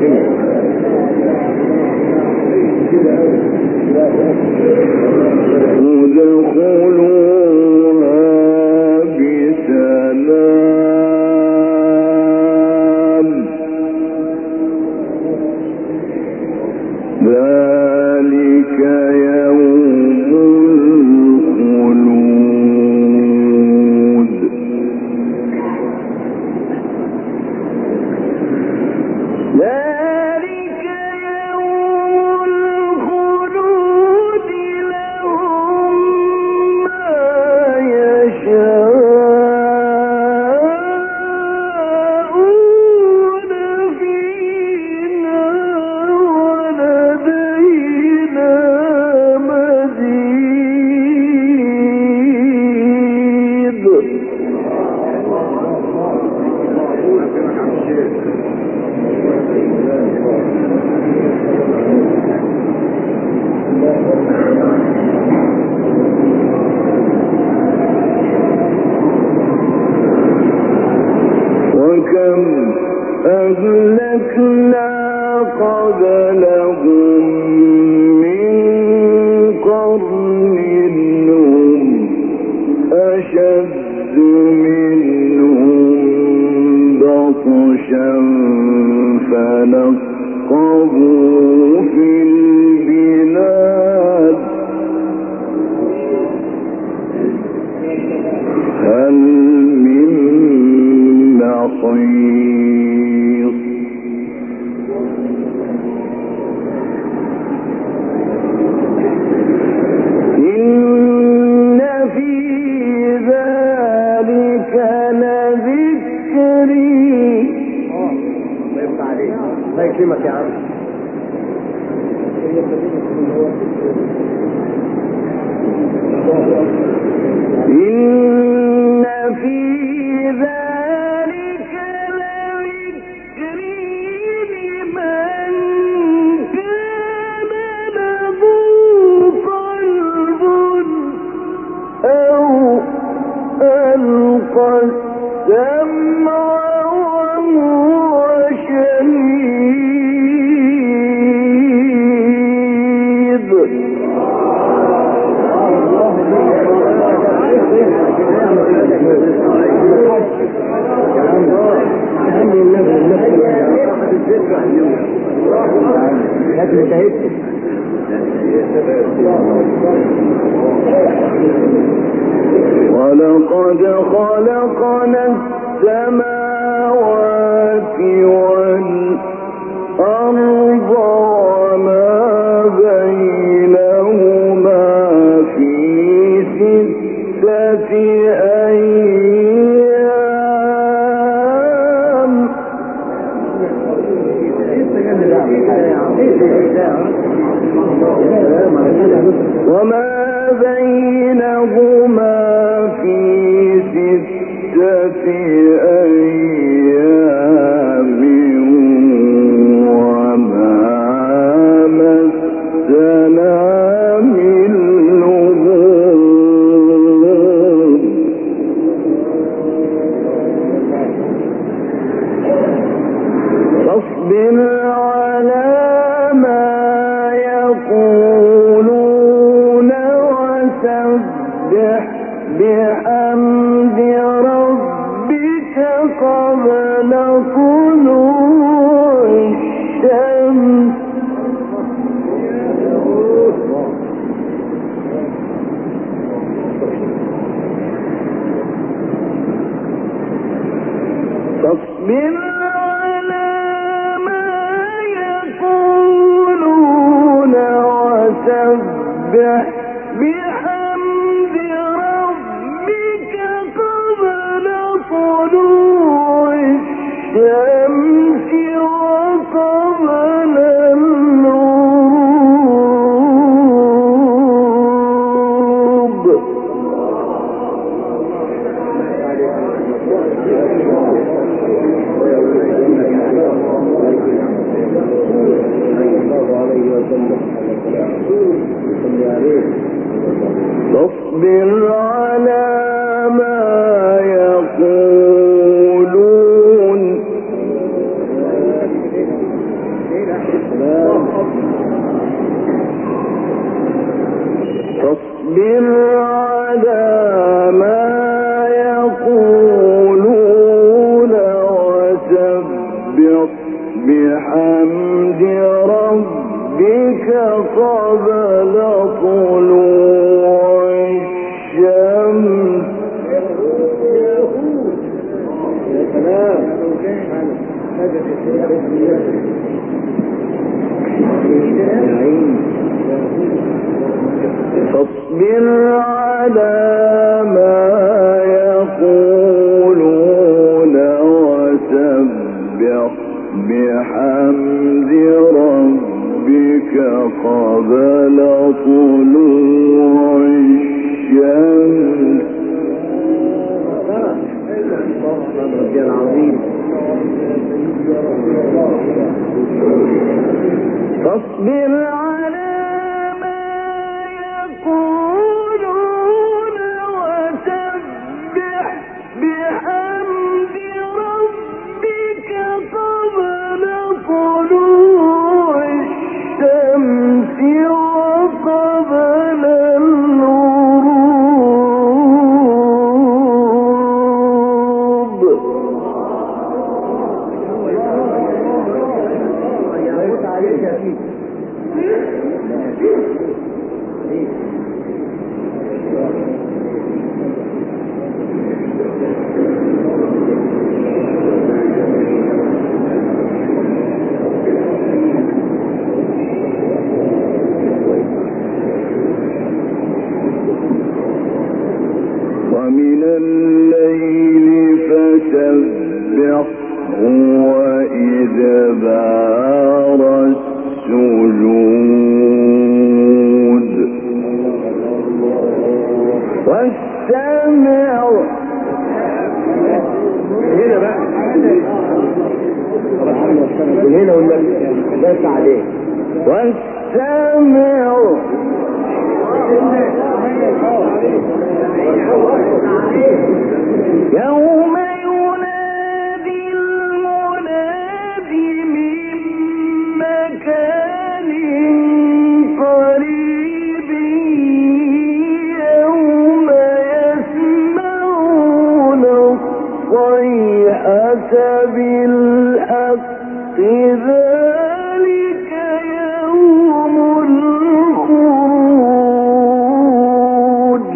ولقد خلقنا السماوات والأرض وما بينهما في 6 أيام وما بينهما في 6 أيام وما مسنا من لغوب فاصبر على ما يقولون وسبح بحمد ربك قبل طلوع الشمس فاصبر على ما يقولون وسبح بحمد ربك قبل طلوع الشمس وقبل الغروب فاصبر على ما يقولون فاصبر على ما يقولون وسبح بحمد ربك قبل طلوع الشمس. فاصبر على ما يقولون وسبح بحمد ربك قبل طلوع الشمس وقبل الغروب. ومن الليل فسبحه وإدبار السجود واستمع. هنا بقى هنا والنبي بس عليه. واستمع يوم ينادي المنادي من مكان قريب يوم يسمعون الصيحة بالحق ذلك يوم الخروج.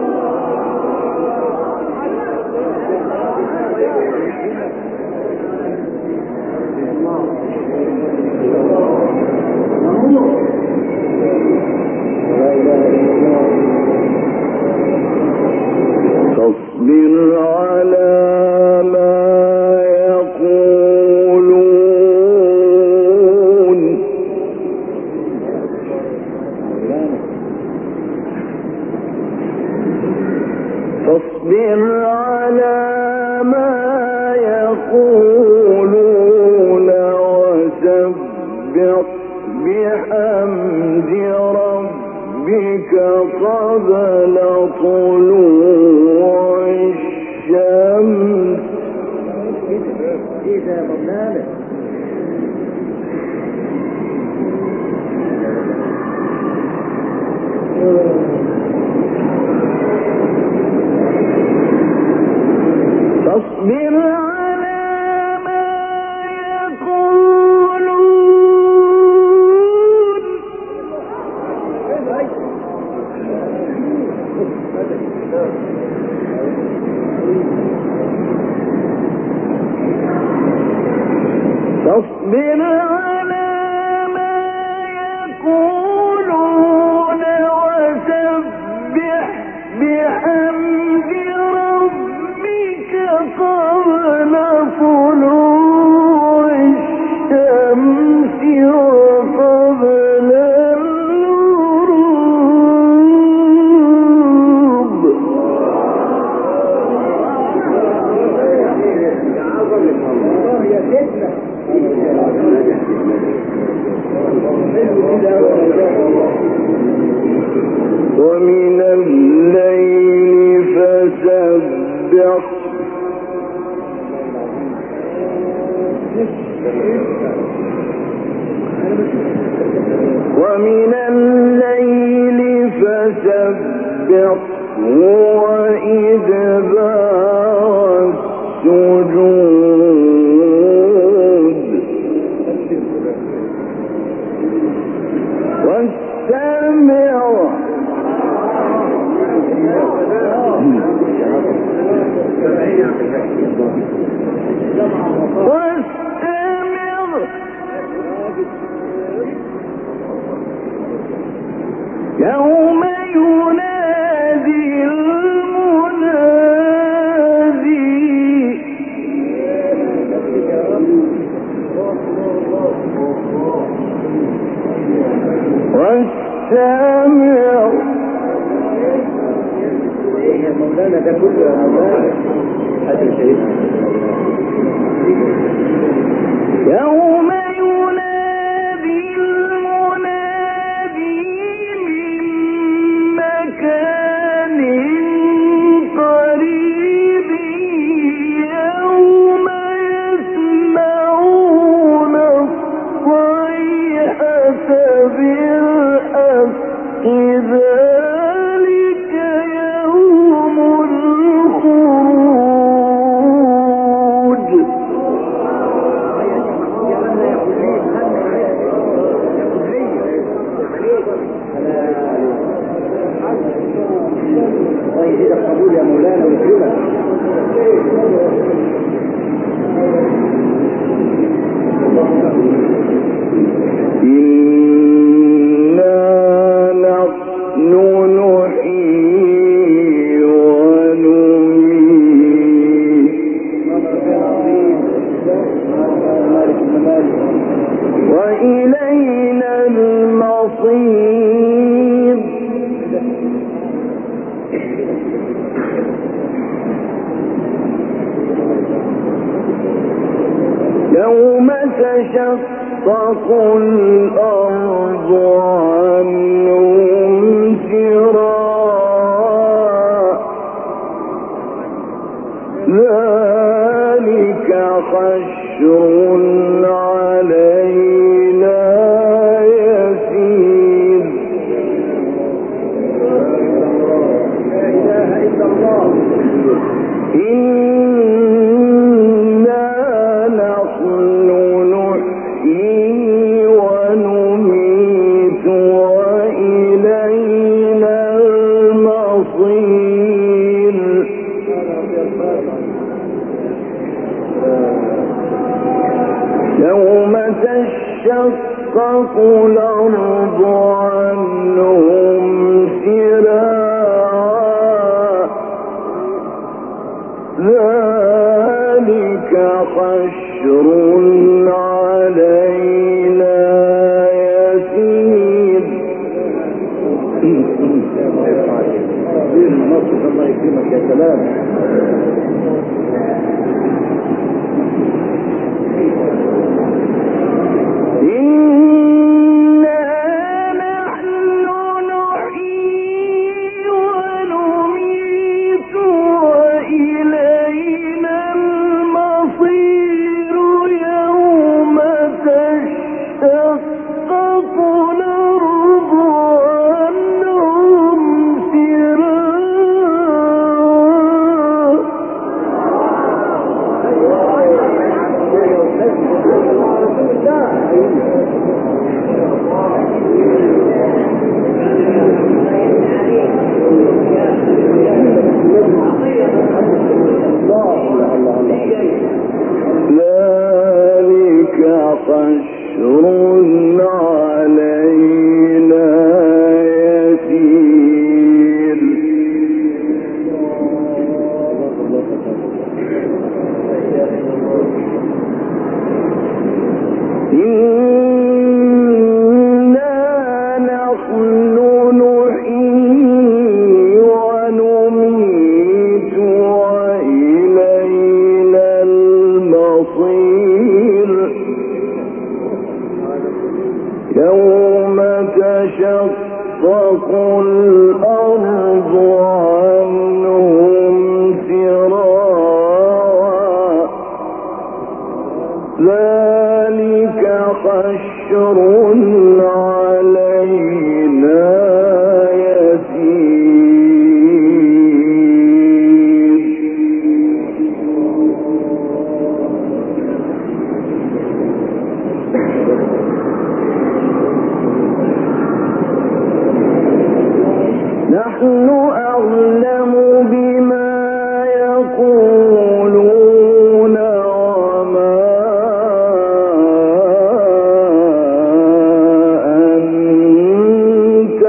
فاصبر على ما يقولون فاصبر على ما يقولون وسبح بحمد ربك قبل طلوع الشمس. فاصبر على ما يقولون فاصبر على ما يقولون وسبح بحمد ربك قبل طلوع الشمس وقبل الغروب. ومن الليل فسبح ومن الليل فسبح وإدبار السجود واستمع يوم ينادي المنادي واستمع يا مولانا ده كله يا مولانا يوم ينادي المنادي من مكان قريب يوم يسمعون الصيحة بالحق ذلك يوم الخروج يا مولانا ويكرمك إنا نحن نحيي ونميت وإلينا المصير يوم تشقق الأرض عنهم سراعا ذلك حشر علينا يسير لا إله إلا الله إنا نحن نحيي ونميت وإلينا المصير يوم تشقق الأرض عنهم سراعا ذلك حشر علينا يسير الله يكرمك يا سلام ذلك حشر علينا يسير إنا نحن نحيي ونميت وإلينا المصير يوم تشقق الأرض عنهم سراعا ذلك حشر علينا يسير نحن أعلم بما يقولون وما أنت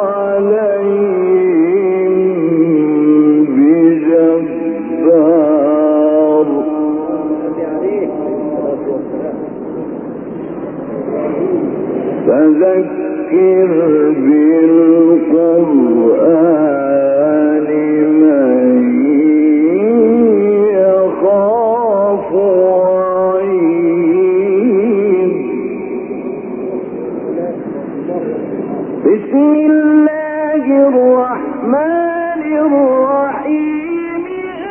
عليهم بجبار فذكر بالقرآن من يخاف وعيد بسم الله الرحمن الرحيم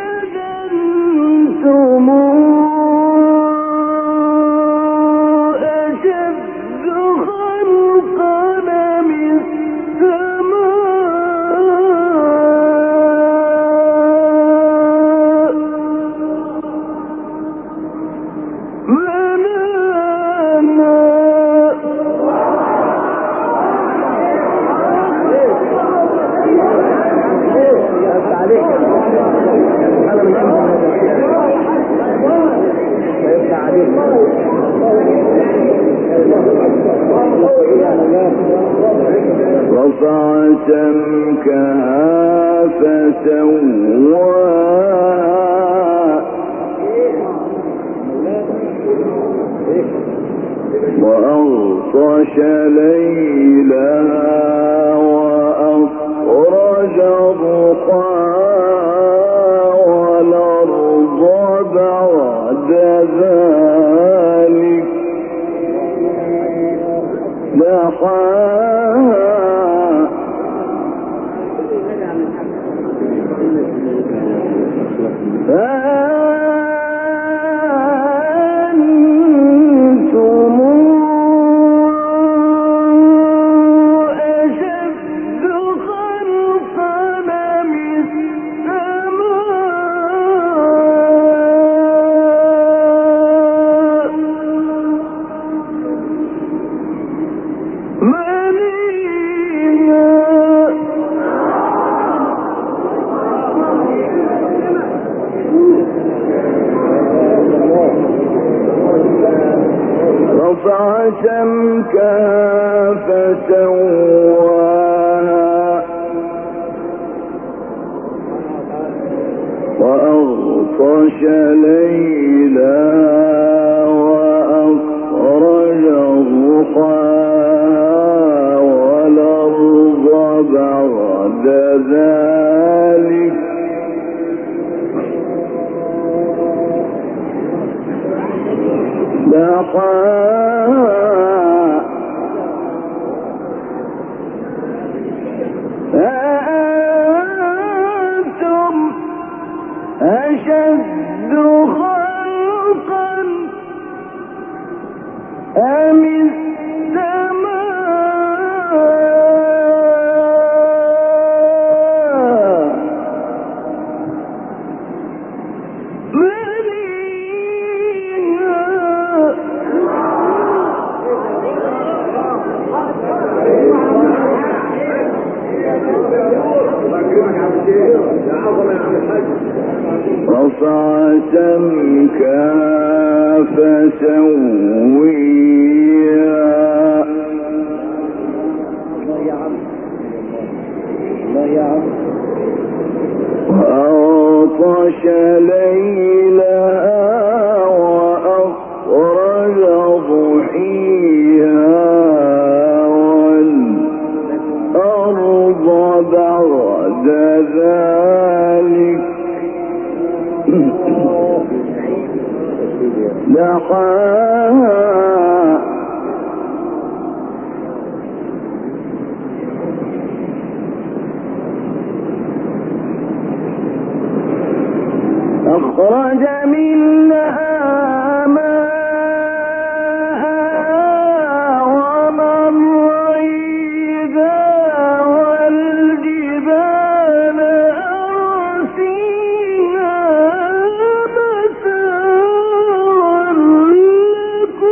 أذنتم رفع سمكها فسواها وأغطش ليلها وأخرج ضحاها والأرض بعد ذلك دحاها أنتم أشد خلقا من السماء رفع سمكها فسواها وأغطش ليلها وأخرج ضحاها والأرض بعد ذلك دحاها أأنتم أشد خلقا أم رفع سمكها فسويها وأغطش ليلها وأخرج ضحيها والأرض بعد ذلك دحاها أخرج منها ماءها ومرعيها والجبال أرسيها متاعا لكم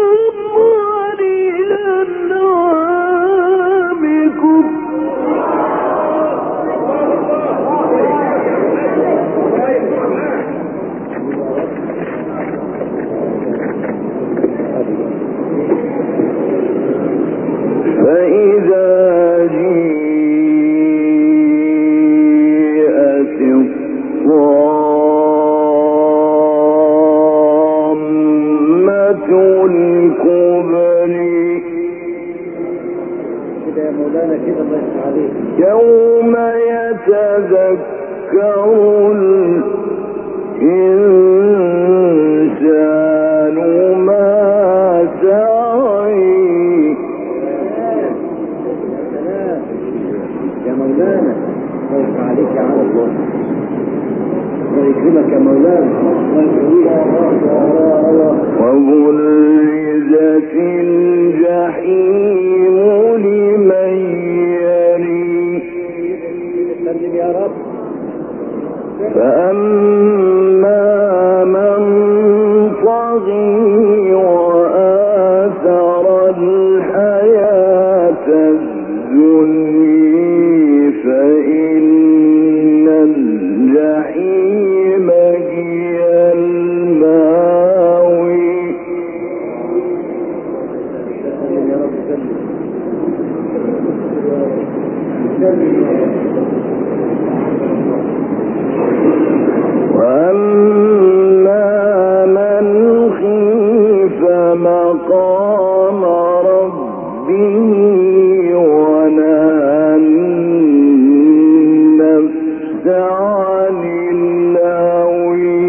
يوم يتذكر الإنسان ما سعى. يا مولانا خوف عليك يا عبد الله، الله يكرمك يا مولانا، وبرزت الجحيم لمن يا رب. فأما من طغي وآثر الحياة الدنيا فإن الجحيم هي الماوي. وأما من خيف مقام ربه ونهى النفس عن الهوى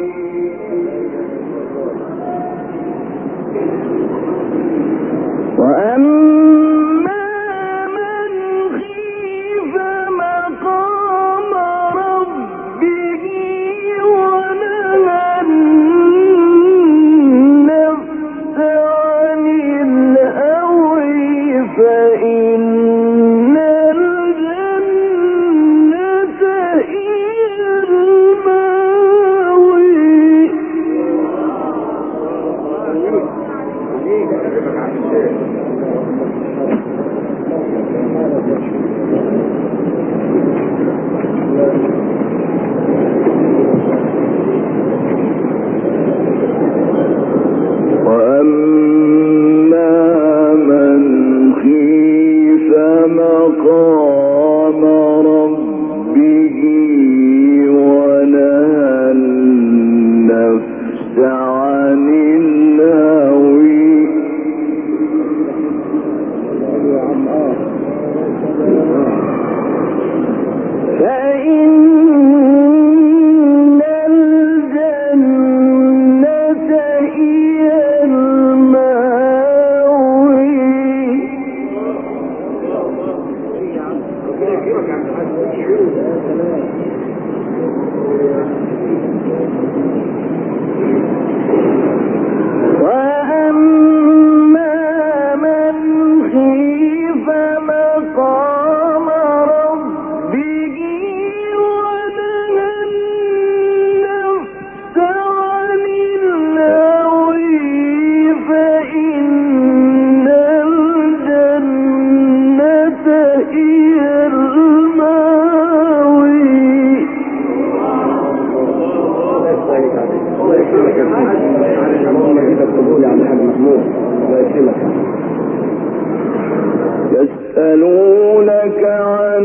يسألونك عن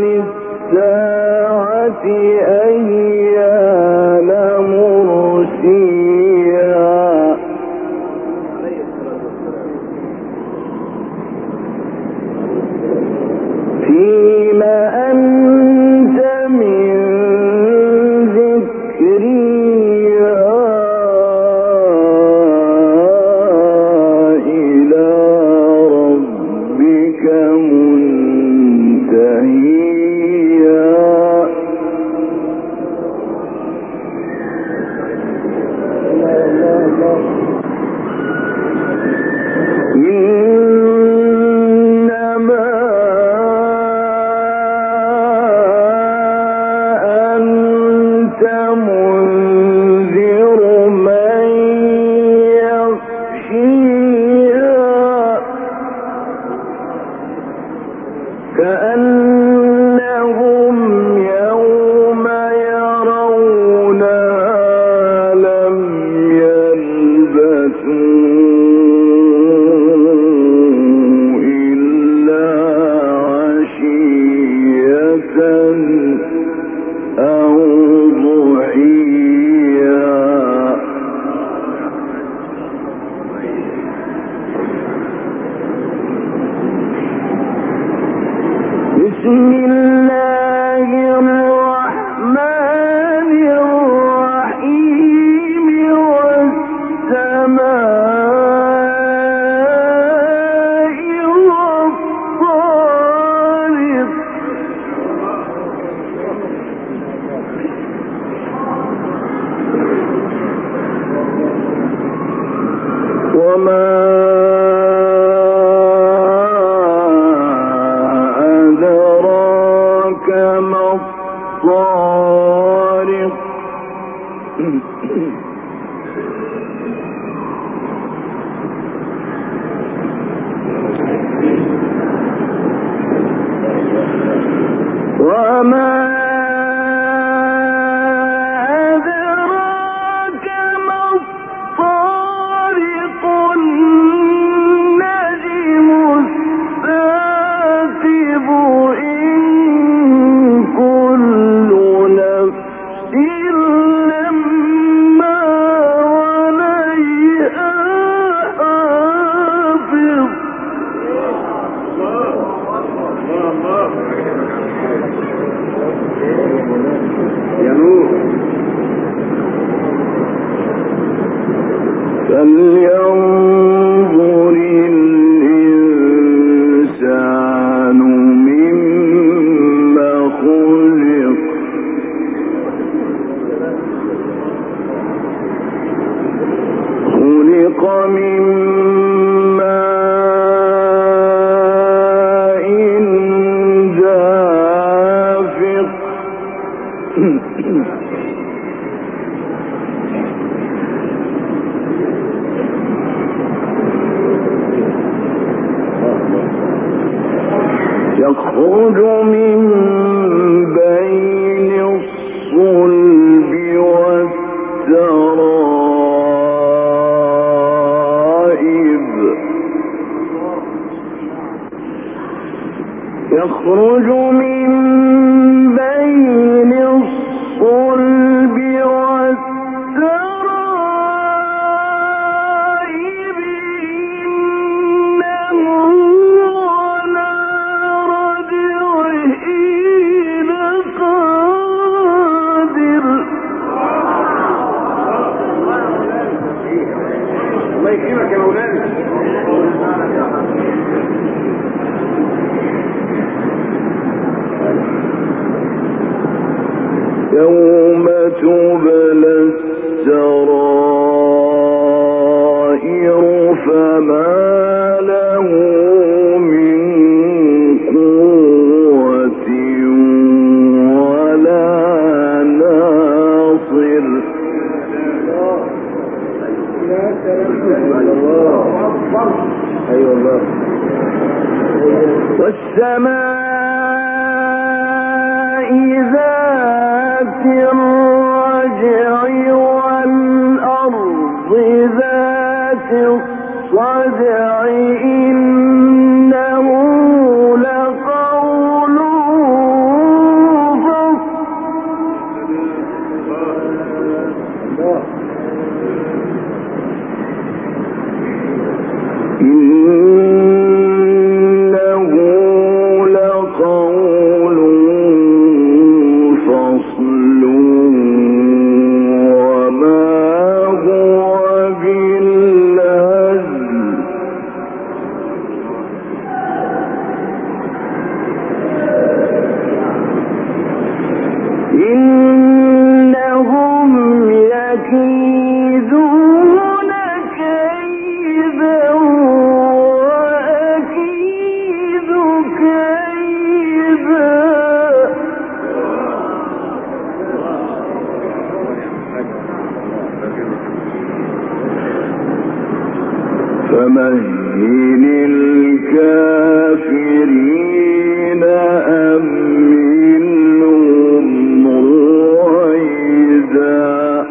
الساعة أيان مرسيها فيما أنت من ذكرها إلى ربك منتهيها إنما بسم الله الرحمن الرحيم والسماء والطارق وما أدراك ما الطارق وما أدراك ما الطارق النجم الثاقب إن كل نفس لما عليها حافظ يا نور فلينظر الإنسان مما خلق خلق من ماء دافق يخرج من بين الصلب والترائب يخرج من بين الصلب والترائب إنه على رجعه لقادر الله يكرمك يا مولانا. يوم تبلى السرائر فما له من قوة ولا ناصر ايوه الله. والسماء ذات الرجع والأرض ذات الصدع إنه لقول إنه لقول فصل وما هو بالهزل إنهم يكيدون كيدا وأكيد كيدا فمهل الكافرين أمهلهم رويدا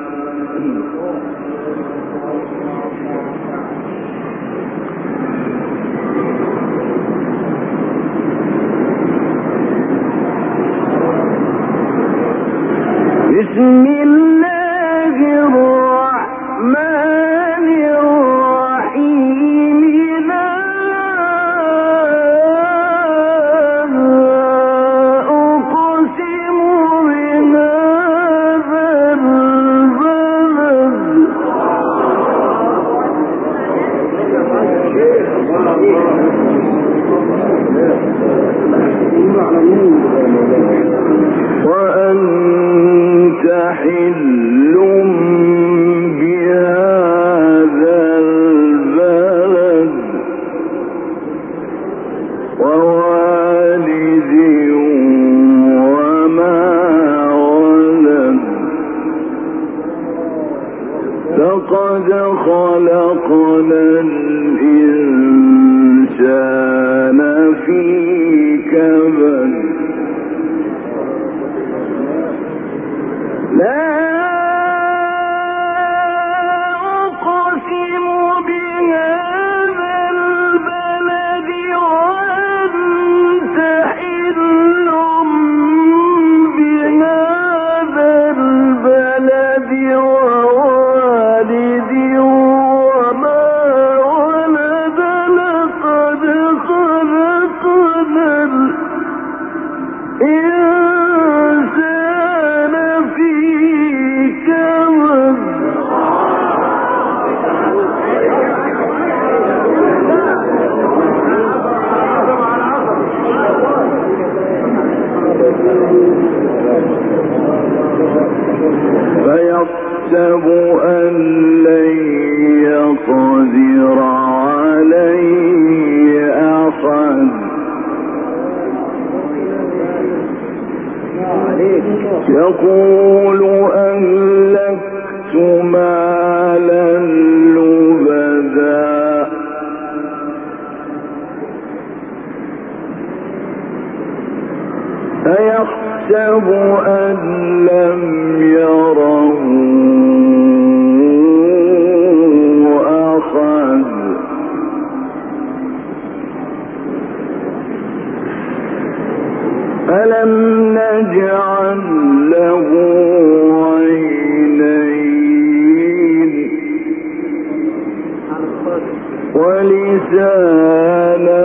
بسم الله الرحمن الرحيم لا وأنت حل بهذا البلد ووالد وما ولد لقد خلقنا الإنسان في كبد لا أقسم بهذا البلد وأنت حل بهذا البلد ووالد وما ولد لقد خلقنا الإنسان في كبد فيحسب أن لن يقدر عليه أحد يقول أهلكت مالا لبدا أيحسب أن لم يره أحد ألم نجعل له عينين ولسانا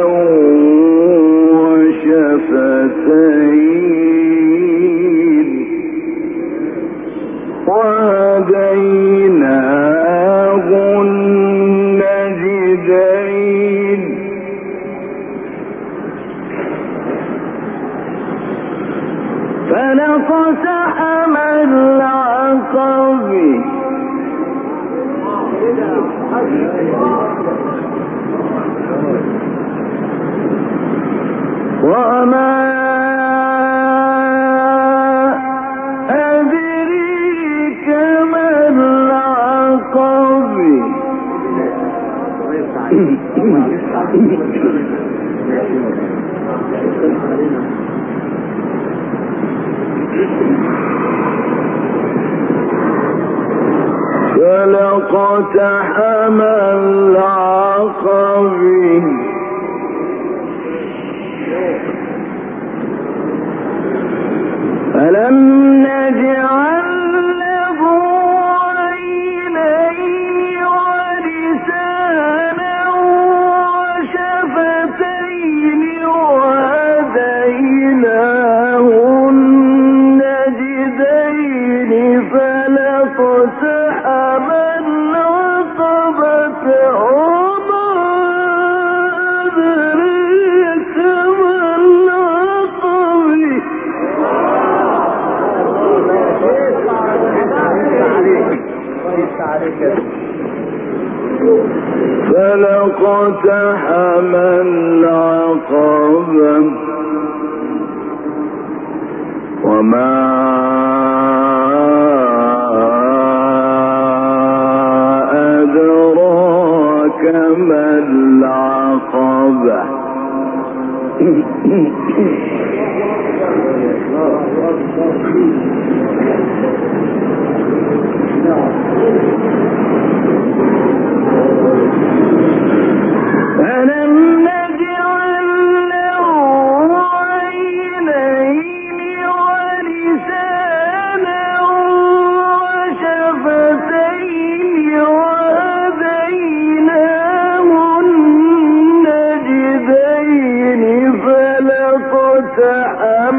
وشفتين وهديناه النجدين فلقتحم العقب وما أدريك ما العقب فلقتحم العقب ألم نجعل له عينين ولسانا وشفتين وهديناه النجدين فلقتحم العقبة وما أدريك ما العقبة فلقتحم العقبة وما أدراك ما العقبة ألم نجعل له عينين ولسانا وشفتين وهديناه النجدين فلقتحم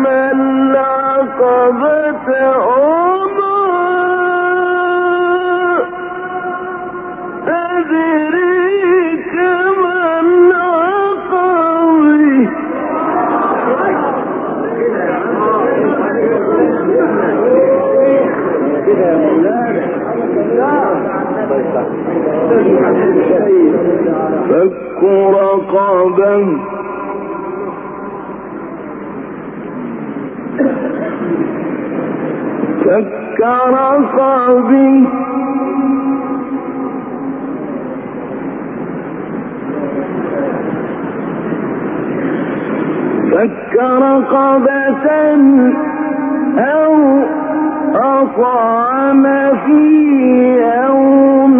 العقبة وما أدريك ما رقبة فك رقبة أو أطعم في يوم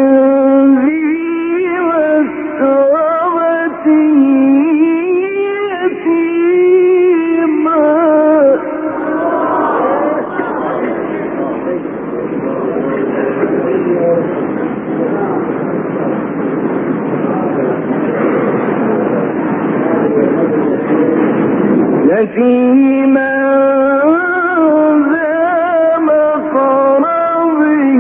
ذي مسربة يتيما ذا مقربه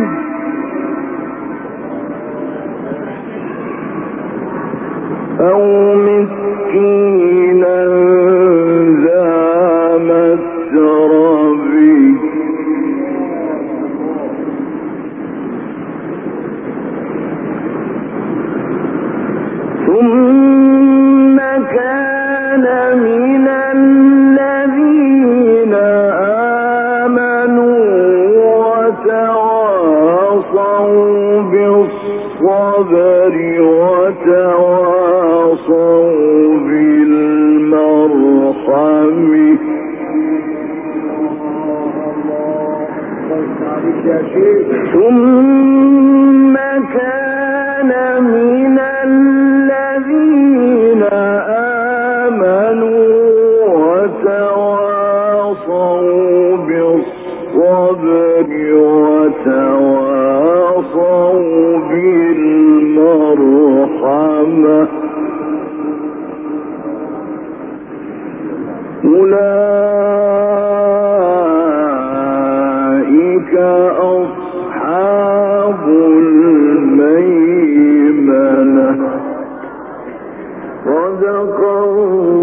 أو مسكينا ذا مسربه ثم كان من الذين آمنوا وتواصوا بالصبر وتواصوا بالمرحمة ثم كان من الذين آمنوا وتواصوا بالصبر وتواصوا بالمرحمة أولئك أصحاب الميمنة صدق الله